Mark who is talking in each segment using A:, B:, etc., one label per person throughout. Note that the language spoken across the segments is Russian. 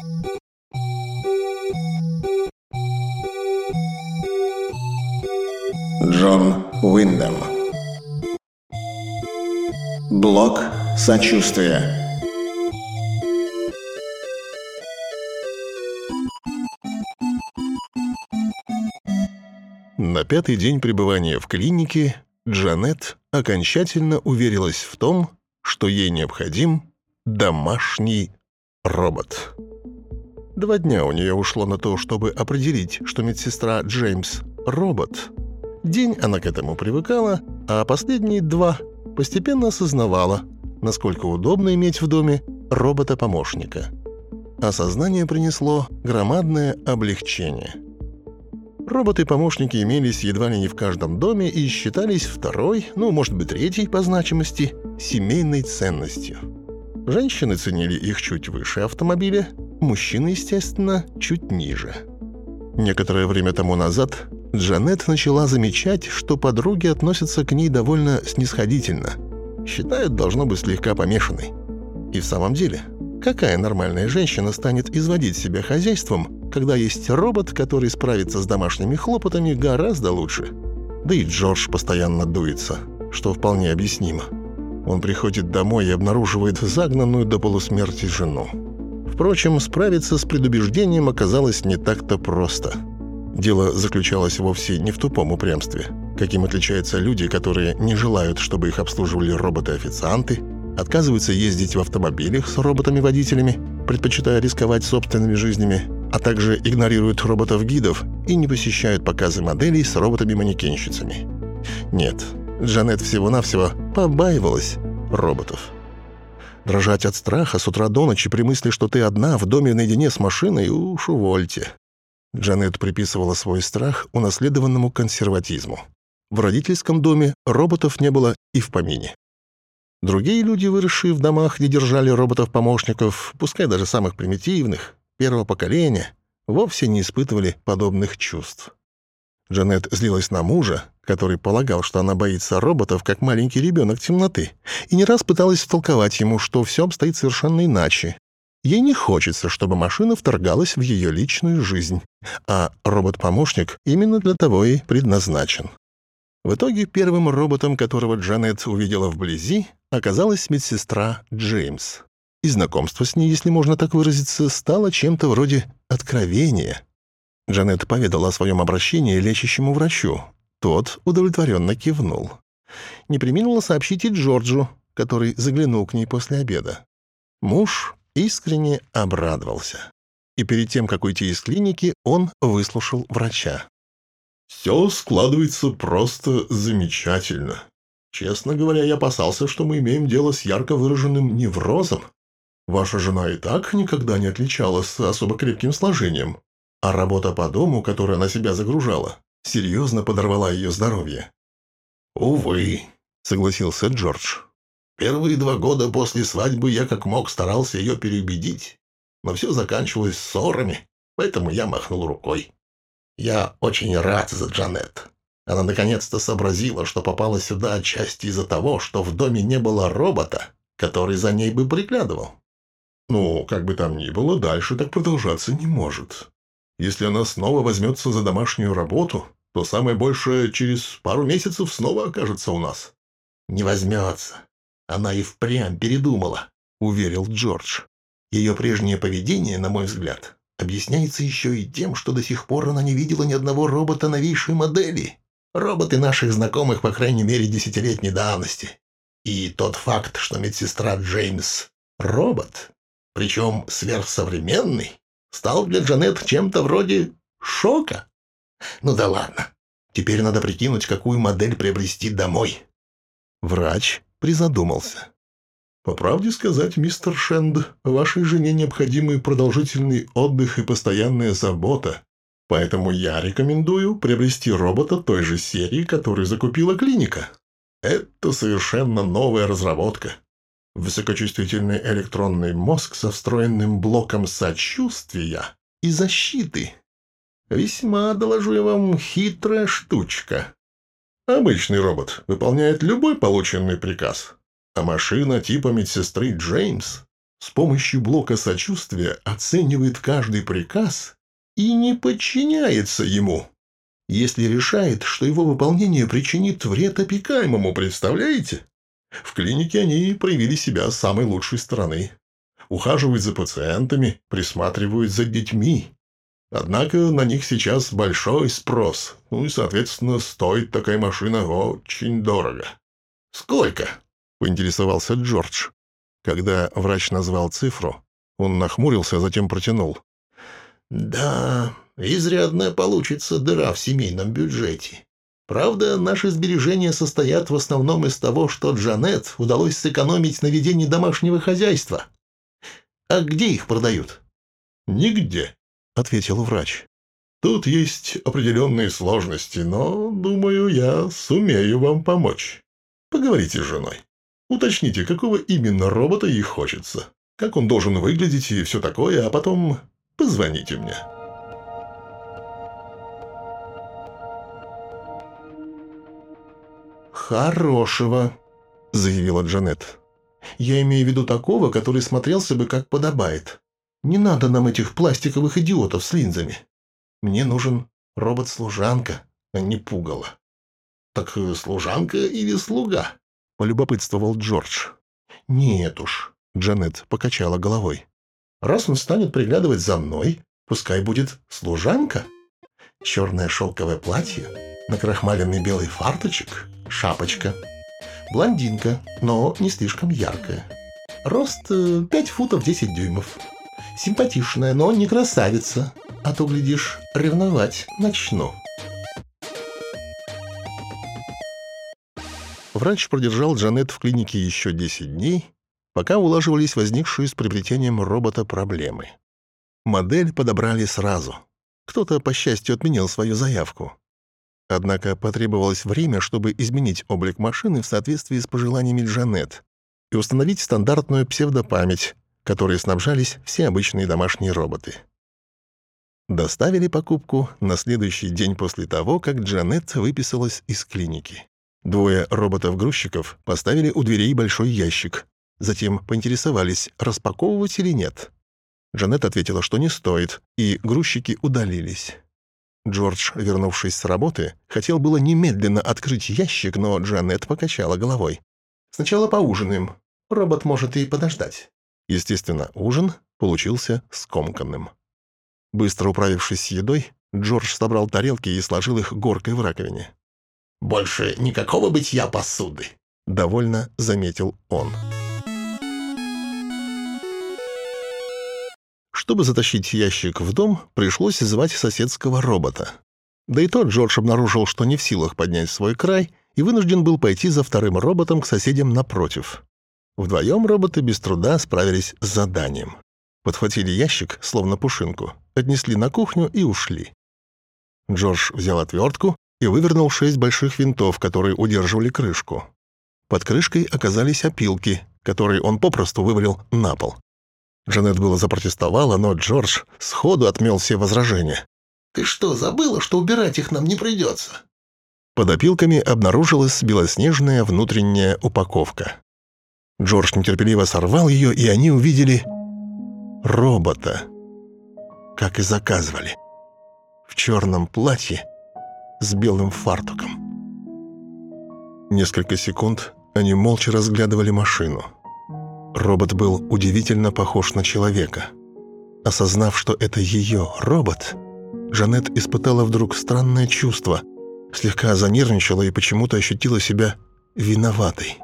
A: Джон Уиндом. Блок сочувствия.
B: На пятый день пребывания в клинике Джанет окончательно уверилась в том, что ей необходим домашний робот. 2 дня у нее ушло на то, чтобы определить, что медсестра Джеймс — робот. День она к этому привыкала, а последние 2 постепенно осознавала, насколько удобно иметь в доме робота-помощника. Осознание принесло громадное облегчение. Роботы-помощники имелись едва ли не в каждом доме и считались 2-й, может быть 3-й по значимости, семейной ценностью. Женщины ценили их чуть выше автомобиля, мужчины, естественно, чуть ниже. Некоторое время тому назад Джанет начала замечать, что подруги относятся к ней довольно снисходительно. Считают, должно быть, слегка помешанной. И в самом деле, какая нормальная женщина станет изводить себя хозяйством, когда есть робот, который справится с домашними хлопотами гораздо лучше? Да и Джордж постоянно дуется, что вполне объяснимо. Он приходит домой и обнаруживает загнанную до полусмерти жену. Впрочем, справиться с предубеждением оказалось не так-то просто. Дело заключалось вовсе не в тупом упрямстве, каким отличаются люди, которые не желают, чтобы их обслуживали роботы-официанты, отказываются ездить в автомобилях с роботами-водителями, предпочитая рисковать собственными жизнями, а также игнорируют роботов-гидов и не посещают показы моделей с роботами-манекенщицами. Нет, Джанет всего-навсего побаивалась роботов. Дрожать от страха с утра до ночи при мысли, что ты одна в доме наедине с машиной, уж увольте. Джанет приписывала свой страх унаследованному консерватизму. В родительском доме роботов не было и в помине. Другие люди, выросшие в домах, где держали роботов-помощников, пускай даже самых примитивных, первого поколения, вовсе не испытывали подобных чувств. Джанет злилась на мужа, который полагал, что она боится роботов, как маленький ребенок темноты, и не раз пыталась втолковать ему, что все обстоит совершенно иначе. Ей не хочется, чтобы машина вторгалась в ее личную жизнь, а робот-помощник именно для того и предназначен. В итоге первым роботом, которого Джанет увидела вблизи, оказалась медсестра Джеймс. И знакомство с ней, если можно так выразиться, стало чем-то вроде откровения. Джанет поведала о своем обращении лечащему врачу. Тот удовлетворенно кивнул. Не преминула сообщить и Джорджу, который заглянул к ней после обеда. Муж искренне обрадовался. И перед тем, как уйти из клиники, он выслушал врача.
C: «Все складывается просто замечательно. Честно говоря, я опасался, что мы имеем дело с ярко выраженным неврозом. Ваша жена и так никогда не отличалась особо крепким сложением, а работа по дому, которую она себя загружала, серьезно подорвала ее здоровье». «Увы», — согласился Джордж. «Первые 2 года после свадьбы я как мог старался ее переубедить, но все заканчивалось ссорами, поэтому я махнул рукой. Я очень рад за Джанет. Она наконец-то сообразила, что попала сюда отчасти из-за того, что в доме не было робота, который за ней бы приглядывал». «Ну, как бы там ни было, дальше так продолжаться не может. Если она снова возьмется за домашнюю работу, то самое большее через пару месяцев снова окажется у нас».
A: «Не возьмется. Она и впрямь передумала», — уверил Джордж. «Ее прежнее поведение, на мой взгляд, объясняется еще и тем, что до сих пор она не видела ни одного робота новейшей модели. Роботы наших знакомых, по крайней мере, 10-летней давности. И тот факт, что медсестра Джеймс — робот, причем сверхсовременный, стал для Джанет чем-то вроде шока. Ну да ладно. Теперь надо прикинуть, какую модель приобрести домой».
B: Врач призадумался.
C: «По правде сказать, мистер Шенд, вашей жене необходимы продолжительный отдых и постоянная забота, поэтому я рекомендую приобрести робота той же серии, которую закупила клиника. Это совершенно новая разработка. Высокочувствительный электронный мозг со встроенным блоком сочувствия и защиты. Весьма, доложу я вам, хитрая штучка. Обычный робот выполняет любой полученный приказ, а машина типа медсестры Джеймс с помощью блока сочувствия оценивает каждый приказ и не подчиняется ему. Если решает, что его выполнение причинит вред опекаемому, представляете? В клинике они проявили себя с самой лучшей стороны. Ухаживают за пациентами, присматривают за детьми. Однако на них сейчас большой спрос, и, соответственно, стоит такая машина очень дорого. «Сколько?» – поинтересовался Джордж. Когда врач назвал цифру, он нахмурился, а затем протянул. «Да, изрядная получится дыра в семейном бюджете. Правда, наши сбережения состоят в основном из того, что Джанет удалось сэкономить на ведении домашнего хозяйства. А где их продают?» «Нигде», — ответил врач. «Тут есть определенные сложности, но, думаю, я сумею вам помочь. Поговорите с женой. Уточните, какого именно робота ей хочется, как он должен выглядеть и все такое, а потом позвоните мне».
B: «Хорошего», — заявила Джанет. «Я имею в виду такого, который смотрелся бы как подобает. Не надо нам этих пластиковых идиотов с линзами. Мне нужен робот-служанка, а не пугало».
C: «Так служанка или слуга?» — полюбопытствовал Джордж.
B: «Нет уж», — Джанет покачала головой. «Раз он станет приглядывать за мной, пускай будет служанка. Черное шелковое платье, накрахмаленный белый фарточек, шапочка. Блондинка, но не слишком яркая. Рост 5 футов 10 дюймов. Симпатичная, но не красавица. А то, глядишь, ревновать начну». Врач продержал Джанет в клинике еще 10 дней, пока улаживались возникшие с приобретением робота проблемы. Модель подобрали сразу. Кто-то, по счастью, отменил свою заявку. Однако потребовалось время, чтобы изменить облик машины в соответствии с пожеланиями Джанет и установить стандартную псевдопамять, которой снабжались все обычные домашние роботы. Доставили покупку на следующий день после того, как Джанет выписалась из клиники. 2 роботов-грузчиков поставили у дверей большой ящик. Затем поинтересовались, распаковывать или нет. Джанет ответила, что не стоит, и грузчики удалились. Джордж, вернувшись с работы, хотел было немедленно открыть ящик, но Джанет покачала головой. «Сначала поужинаем. Робот может и подождать». Естественно, ужин получился скомканным. Быстро управившись с едой, Джордж собрал тарелки и сложил их горкой в раковине.
A: «Больше никакого бытия посуды»,
B: — довольно заметил он. Чтобы затащить ящик в дом, пришлось звать соседского робота. Да и тот Джордж обнаружил, что не в силах поднять свой край, и вынужден был пойти за вторым роботом к соседям напротив. Вдвоем роботы без труда справились с заданием. Подхватили ящик, словно пушинку, отнесли на кухню и ушли. Джордж взял отвертку и вывернул 6 больших винтов, которые удерживали крышку. Под крышкой оказались опилки, которые он попросту вывалил на пол. Джанет было запротестовала, но Джордж сходу отмел все возражения.
A: «Ты что, забыла, что убирать их нам не придется?»
B: Под опилками обнаружилась белоснежная внутренняя упаковка. Джордж нетерпеливо сорвал ее, и они увидели робота, как и заказывали, в черном платье с белым фартуком. Несколько секунд они молча разглядывали машину. Робот был удивительно похож на человека. Осознав, что это ее робот, Джанет испытала вдруг странное чувство, слегка занервничала и почему-то ощутила себя виноватой.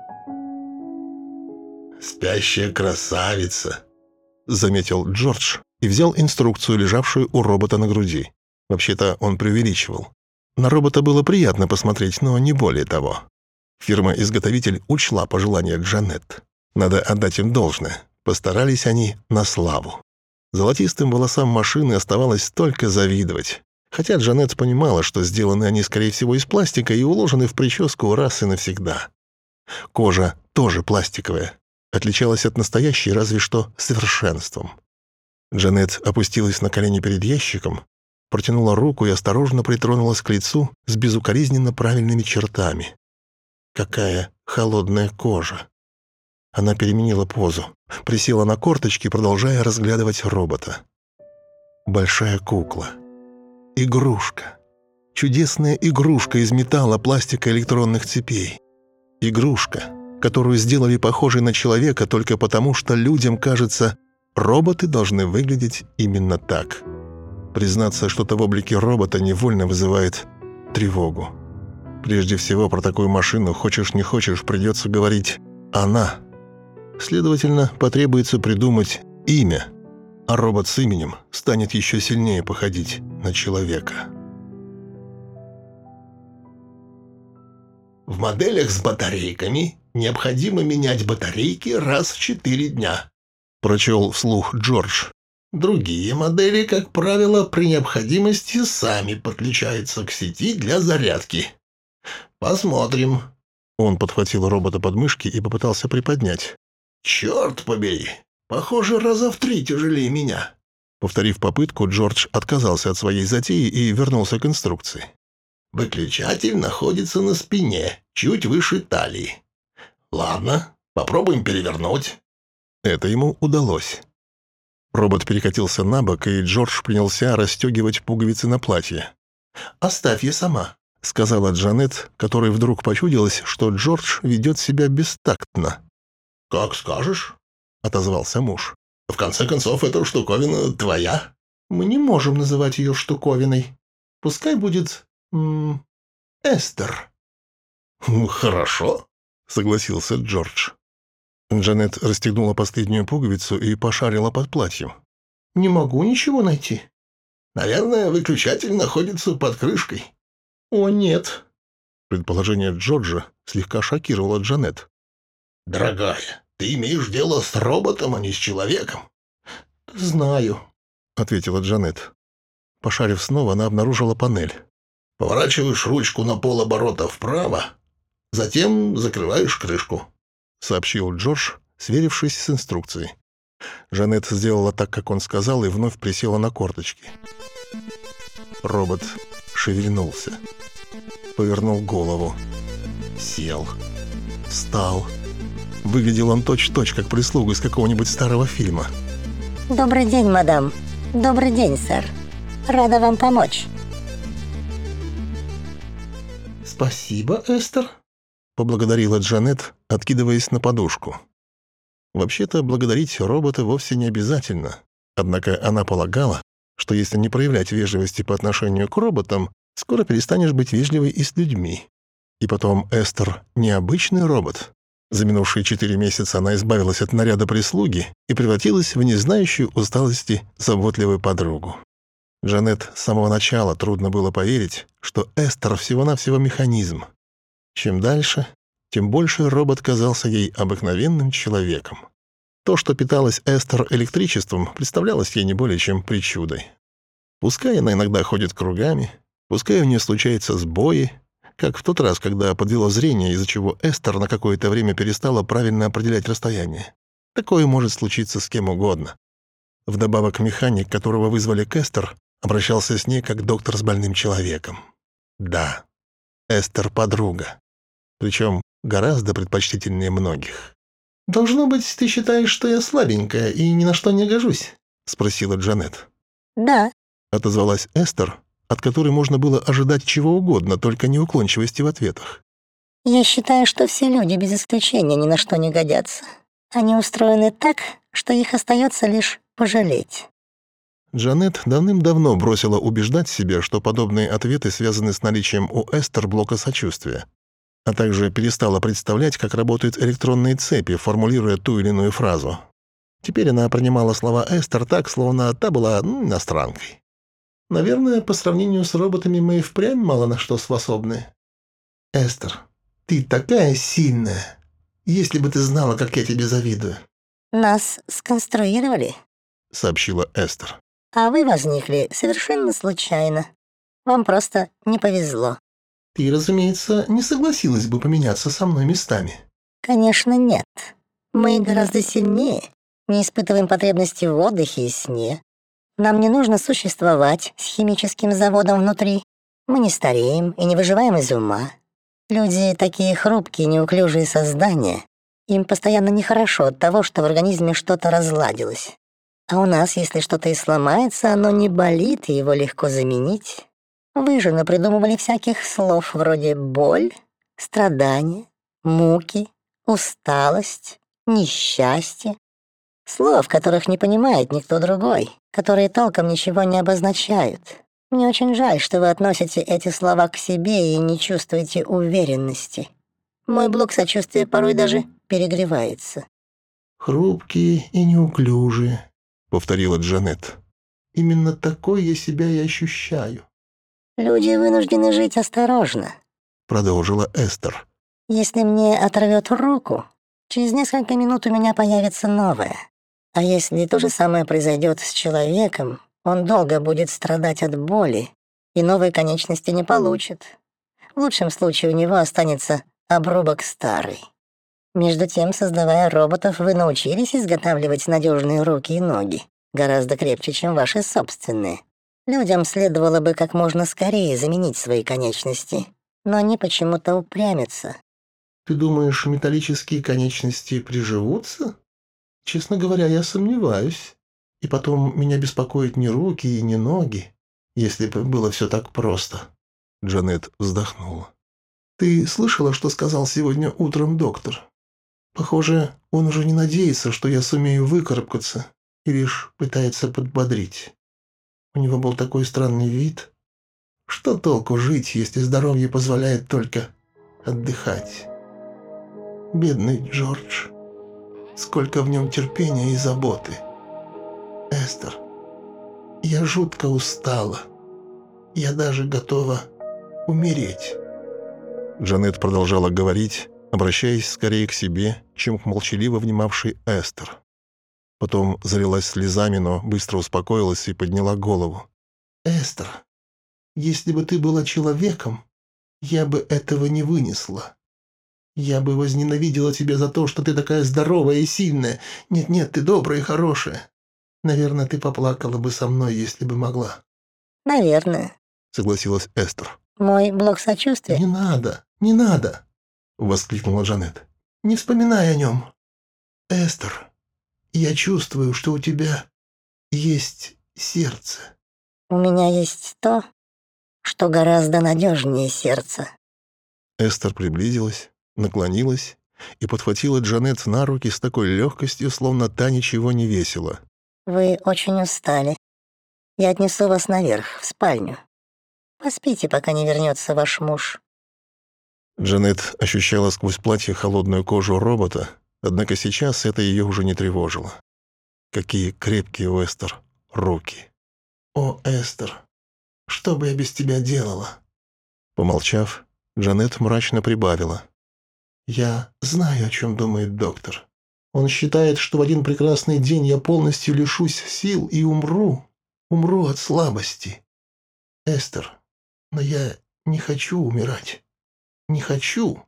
A: «Спящая красавица»,
B: — заметил Джордж и взял инструкцию, лежавшую у робота на груди. Вообще-то он преувеличивал. На робота было приятно посмотреть, но не более того. Фирма-изготовитель учла пожелания Джанет. Надо отдать им должное. Постарались они на славу. Золотистым волосам машины оставалось только завидовать. Хотя Джанет понимала, что сделаны они, скорее всего, из пластика и уложены в прическу раз и навсегда. Кожа тоже пластиковая. Отличалась от настоящей разве что совершенством. Джанет опустилась на колени перед ящиком, протянула руку и осторожно притронулась к лицу с безукоризненно правильными чертами. Какая холодная кожа! Она переменила позу, присела на корточки, продолжая разглядывать робота. Большая кукла. Игрушка. Чудесная игрушка из металла, пластика, электронных цепей. Игрушка, которую сделали похожей на человека только потому, что людям кажется, роботы должны выглядеть именно так. Признаться, что-то в облике робота невольно вызывает тревогу. Прежде всего, про такую машину, хочешь не хочешь, придется говорить «она». Следовательно, потребуется придумать имя, а робот с именем станет еще сильнее походить на человека.
A: В моделях с батарейками необходимо менять батарейки раз в 4 дня.
B: Прочел вслух Джордж.
A: Другие модели, как правило, при необходимости сами подключаются к сети для зарядки. Посмотрим.
B: Он подхватил робота под мышки и попытался приподнять.
A: Черт побери, похоже, раза в 3 тяжелее меня.
B: Повторив попытку, Джордж отказался от своей затеи и вернулся к инструкции.
A: Выключатель находится на спине, чуть выше талии. Ладно, попробуем перевернуть.
B: Это ему удалось. Робот перекатился на бок, и Джордж принялся расстегивать пуговицы на платье.
A: «Оставь я сама»,
B: — сказала Джанет, которой вдруг почудилось, что Джордж ведет себя бестактно.
A: «Как скажешь»,
B: — отозвался муж.
A: «В конце концов, эта штуковина твоя».
D: «Мы не можем называть ее штуковиной. Пускай будет... Эстер».
A: «Хорошо»,
B: — согласился Джордж. Джанет расстегнула последнюю пуговицу и пошарила под платьем.
D: «Не могу ничего найти».
A: «Наверное, выключатель находится под крышкой».
D: «О, нет».
B: Предположение Джорджа слегка шокировало Джанет.
A: «Дорогая, ты имеешь дело с роботом, а не с человеком».
D: «Знаю»,
B: — ответила Джанет. Пошарив снова, она обнаружила панель.
A: «Поворачиваешь ручку на полоборота вправо, затем закрываешь крышку»,
B: — сообщил Джордж, сверившись с инструкцией. Джанет сделала так, как он сказал, и вновь присела на корточки. Робот шевельнулся, повернул голову, сел, встал. Выглядел он точь-в-точь, как прислуга из какого-нибудь старого фильма.
E: «Добрый день, мадам. Добрый день, сэр. Рада вам помочь».
D: «Спасибо, Эстер»,
B: — поблагодарила Джанет, откидываясь на подушку. Вообще-то благодарить робота вовсе не обязательно. Однако она полагала, что если не проявлять вежливости по отношению к роботам, скоро перестанешь быть вежливой и с людьми. И потом Эстер — необычный робот. За минувшие 4 месяца она избавилась от наряда прислуги и превратилась в незнающую усталости заботливую подругу. Джанет с самого начала трудно было поверить, что Эстер всего-навсего механизм. Чем дальше, тем больше робот казался ей обыкновенным человеком. То, что питалось Эстер электричеством, представлялось ей не более чем причудой. Пускай она иногда ходит кругами, пускай у нее случаются сбои, как в тот раз, когда подвело зрение, из-за чего Эстер на какое-то время перестала правильно определять расстояние. Такое может случиться с кем угодно. Вдобавок механик, которого вызвали к Эстер, обращался с ней как доктор с больным человеком. Да, Эстер — подруга. Причем гораздо предпочтительнее многих.
D: «Должно быть, ты считаешь, что я слабенькая и ни на что не гожусь?»
B: — спросила Джанет.
E: «Да».
B: — отозвалась Эстер, от которой можно было ожидать чего угодно, только не уклончивости в ответах.
E: «Я считаю, что все люди без исключения ни на что не годятся. Они устроены так, что их остается лишь пожалеть».
B: Джанет давным-давно бросила убеждать себя, что подобные ответы связаны с наличием у Эстер блока сочувствия, а также перестала представлять, как работают электронные цепи, формулируя ту или иную фразу. Теперь она принимала слова Эстер так, словно та была иностранкой.
D: «Наверное, по сравнению с роботами мы и впрямь мало на что способны. Эстер, ты такая сильная. Если бы ты знала, как я тебе завидую».
E: «Нас сконструировали,
B: — сообщила Эстер.
E: а вы возникли совершенно случайно. Вам просто не повезло».
D: «Ты, разумеется, не согласилась бы поменяться со мной местами».
E: «Конечно, нет. Мы гораздо сильнее, не испытываем потребности в отдыхе и сне. Нам не нужно существовать с химическим заводом внутри. Мы не стареем и не выживаем из ума. Люди — такие хрупкие, неуклюжие создания. Им постоянно нехорошо от того, что в организме что-то разладилось. А у нас, если что-то и сломается, оно не болит, и его легко заменить. Вы же напридумывали всяких слов вроде боль, страдание, муки, усталость, несчастье. Слов, которых не понимает никто другой, которые толком ничего не обозначают. Мне очень жаль, что вы относите эти слова к себе и не чувствуете уверенности. Мой блок сочувствия порой даже перегревается.
D: «Хрупкие и неуклюжие», — повторила Джанет. «Именно такой я себя и ощущаю».
E: «Люди вынуждены жить осторожно»,
B: — продолжила Эстер.
E: «Если мне оторвет руку, через несколько минут у меня появится новая. А если то же самое произойдет с человеком, он долго будет страдать от боли и новой конечности не получит. В лучшем случае у него останется обрубок старый. Между тем, создавая роботов, вы научились изготавливать надежные руки и ноги, гораздо крепче, чем ваши собственные. Людям следовало бы как можно скорее заменить свои конечности, но они почему-то упрямятся».
D: «Ты думаешь, металлические конечности приживутся? Честно говоря, я сомневаюсь. И потом, меня беспокоят не руки и не ноги, если бы было все так просто».
B: Джанет вздохнула.
D: «Ты слышала, что сказал сегодня утром доктор? Похоже, он уже не надеется, что я сумею выкарабкаться, и лишь пытается подбодрить. У него был такой странный вид. Что толку жить, если здоровье позволяет только отдыхать? Бедный Джордж. Сколько в нем терпения и заботы. Эстер, я жутко устала. Я даже готова умереть».
B: Джанет продолжала говорить, обращаясь скорее к себе, чем к молчаливо внимавшей Эстер. Потом залилась слезами, но быстро успокоилась и подняла голову.
D: «Эстер, если бы ты была человеком, я бы этого не вынесла. Я бы возненавидела тебя за то, что ты такая здоровая и сильная. Нет-нет, ты добрая и хорошая. Наверное, ты поплакала бы со мной, если бы могла».
E: «Наверное»,
B: — согласилась Эстер.
E: «Мой блок сочувствия...»
D: Не надо!» — воскликнула Джанет. «Не вспоминай о нем. Эстер, я чувствую, что у тебя есть сердце».
E: «У меня есть то, что гораздо надежнее сердца».
B: Эстер приблизилась, наклонилась и подхватила Джанет на руки с такой легкостью, словно та ничего не весила.
E: «Вы очень устали. Я отнесу вас наверх, в спальню. Поспите, пока не вернется ваш муж».
B: Джанет ощущала сквозь платье холодную кожу робота, однако сейчас это ее уже не тревожило. Какие крепкие у Эстер руки.
D: «О, Эстер, что бы я без тебя делала?»
B: Помолчав, Джанет мрачно прибавила.
D: «Я знаю, о чем думает доктор. Он считает, что в один прекрасный день я полностью лишусь сил и умру от слабости. Эстер, но я не хочу умирать. Не хочу!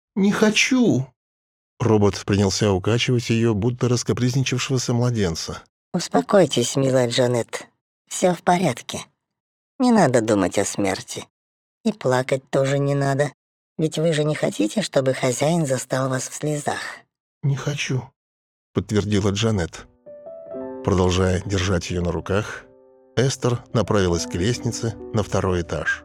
B: Робот принялся укачивать ее, будто раскапризничавшегося младенца.
E: «Успокойтесь, милая Джанет. Все в порядке. Не надо думать о смерти. И плакать тоже не надо. Ведь вы же не хотите, чтобы хозяин застал вас в слезах?»
D: «Не хочу»,
B: — подтвердила Джанет. Продолжая держать ее на руках, Эстер направилась к лестнице на 2-й этаж.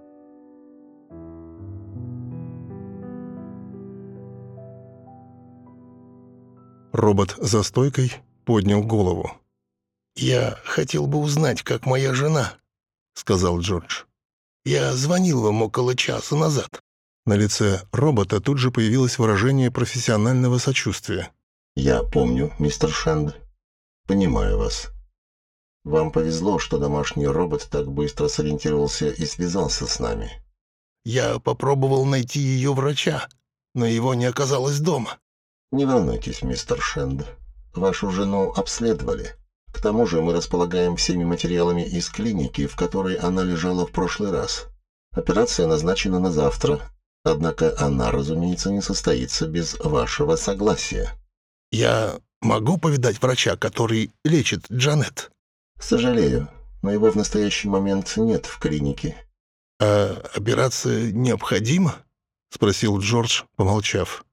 B: Робот за стойкой поднял голову.
A: «Я хотел бы узнать, как моя жена», — сказал Джордж. «Я звонил вам около часа назад».
B: На лице робота тут же появилось выражение профессионального сочувствия.
C: «Я помню, мистер Шенд. Понимаю вас. Вам повезло, что домашний робот так быстро сориентировался и связался с нами».
A: «Я попробовал найти ее врача, но его не оказалось дома».
C: «Не волнуйтесь, мистер Шенд. Вашу жену обследовали. К тому же мы располагаем всеми материалами из клиники, в которой она лежала в прошлый раз. Операция назначена на завтра, однако она, разумеется, не состоится без вашего согласия».
A: «Я могу повидать врача, который лечит Джанет?»
C: «Сожалею, но его в настоящий момент нет в клинике».
A: «А операция необходима?» — спросил Джордж, помолчав.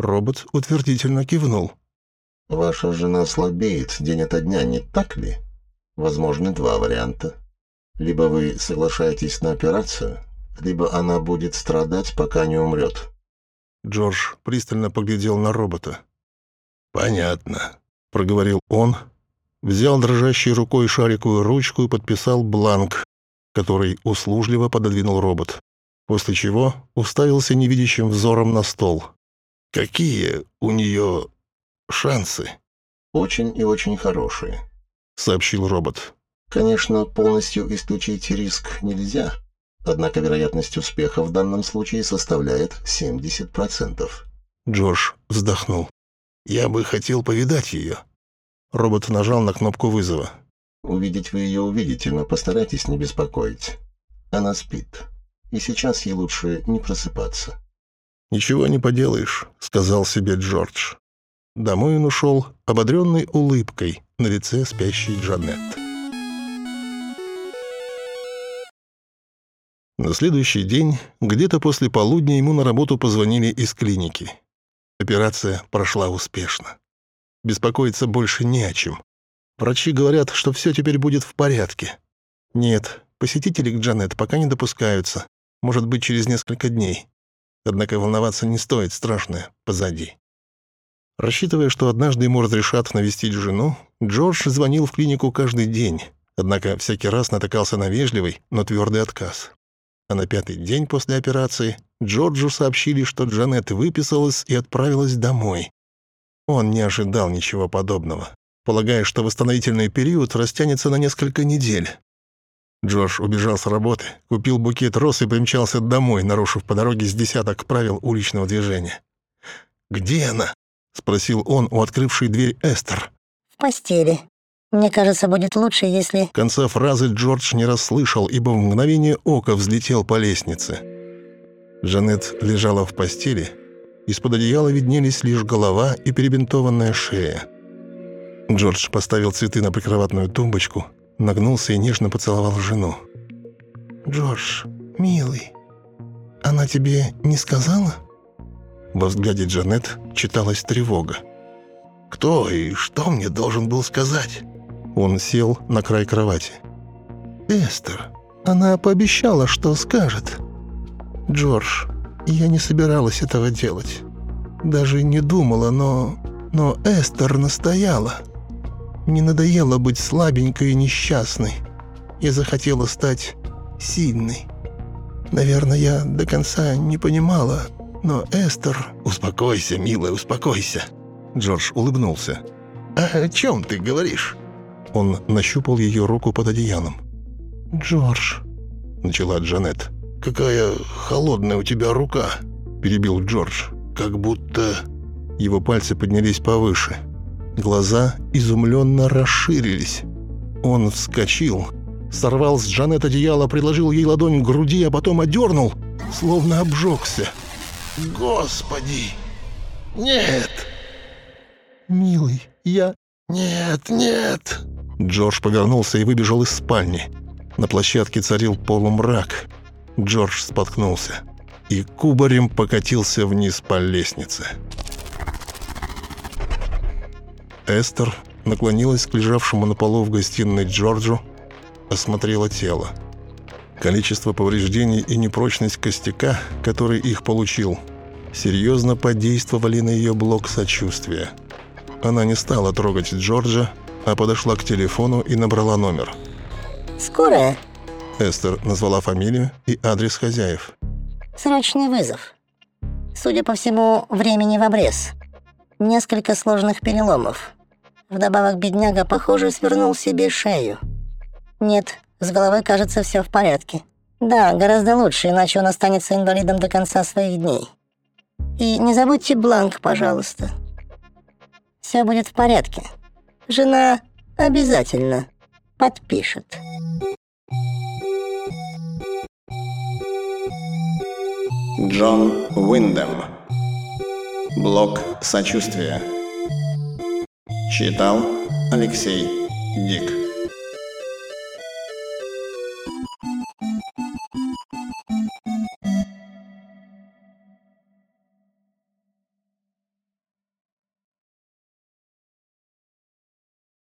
B: Робот утвердительно кивнул.
A: Ваша жена слабеет день ото дня, не так ли? Возможны два варианта. Либо вы соглашаетесь на операцию, либо она будет страдать, пока не умрет.
B: Джордж пристально поглядел на робота.
C: «Понятно»,
B: — проговорил он, взял дрожащей рукой шариковую ручку и подписал бланк, который услужливо пододвинул робот, после чего уставился невидящим взором на стол.
C: «Какие у нее шансы?»
A: Очень и очень хорошие,
B: — сообщил робот.
A: Конечно, полностью исключить риск нельзя, однако вероятность успеха в данном случае составляет 70%.
B: Джордж вздохнул.
C: «Я бы хотел повидать ее».
B: Робот нажал на кнопку вызова.
A: Увидеть вы ее увидите, но постарайтесь не беспокоить. Она спит, и сейчас ей лучше не просыпаться.
B: «Ничего не поделаешь», — сказал себе Джордж. Домой он ушел, ободренный улыбкой на лице спящей Джанет. На следующий день, где-то после полудня, ему на работу позвонили из клиники. Операция прошла успешно. Беспокоиться больше не о чем. Врачи говорят, что все теперь будет в порядке. Нет, посетители к Джанет пока не допускаются. Может быть, через несколько дней. Однако волноваться не стоит, страшное позади. Рассчитывая, что однажды ему разрешат навестить жену, Джордж звонил в клинику каждый день, однако всякий раз натыкался на вежливый, но твердый отказ. А на 5-й день после операции Джорджу сообщили, что Джанет выписалась и отправилась домой. Он не ожидал ничего подобного, полагая, что восстановительный период растянется на несколько недель. Джордж убежал с работы, купил букет роз и примчался домой, нарушив по дороге с десяток правил уличного движения. «Где она?» — спросил он у открывшей дверь Эстер.
E: В постели. Мне кажется, будет лучше, если...
B: Конца фразы Джордж не расслышал, ибо в мгновение ока взлетел по лестнице. Джанет лежала в постели. Из-под одеяла виднелись лишь голова и перебинтованная шея. Джордж поставил цветы на прикроватную тумбочку, нагнулся и нежно поцеловал жену.
D: «Джордж, милый, она тебе не сказала?»
B: Во взгляде Джанет читалась тревога.
C: «Кто и что мне должен был сказать?»
B: Он сел на край кровати.
D: «Эстер, она пообещала, что скажет. Джордж, я не собиралась этого делать. Даже не думала, но Эстер настояла. Мне надоело быть слабенькой и несчастной. Я захотела стать сильной. Наверное, я до конца не понимала, но Эстер...»
C: «Успокойся, милая, успокойся».
B: Джордж улыбнулся.
C: «О чем ты говоришь?»
B: Он нащупал ее руку под одеялом.
D: «Джордж»,
B: — начала Джанет.
C: «Какая холодная у тебя рука»,
B: — перебил Джордж.
C: «Как будто...»
B: Его пальцы поднялись повыше. Глаза изумленно расширились. Он вскочил, сорвал с Джанет одеяло, приложил ей ладонь к груди, а потом одернул, словно обжегся.
C: «Господи! Нет!»
D: «Милый, я...»
C: «Нет, нет!»
B: Джордж повернулся и выбежал из спальни. На площадке царил полумрак. Джордж споткнулся и кубарем покатился вниз по лестнице. Эстер наклонилась к лежавшему на полу в гостиной Джорджу, осмотрела тело. Количество повреждений и непрочность костяка, который их получил, серьезно подействовали на ее блок сочувствия. Она не стала трогать Джорджа, а подошла к телефону и набрала номер.
E: Скорая?
B: Эстер назвала фамилию и адрес хозяев.
E: Срочный вызов. Судя по всему, времени в обрез. Несколько сложных переломов. Вдобавок бедняга, похоже, свернул себе шею. Нет, с головой, кажется, все в порядке. Да, гораздо лучше, иначе он останется инвалидом до конца своих дней. И не забудьте бланк, пожалуйста. Все будет в порядке. Жена обязательно подпишет.
F: Джон Уиндэм. Блок сочувствия. Читал Алексей Дик.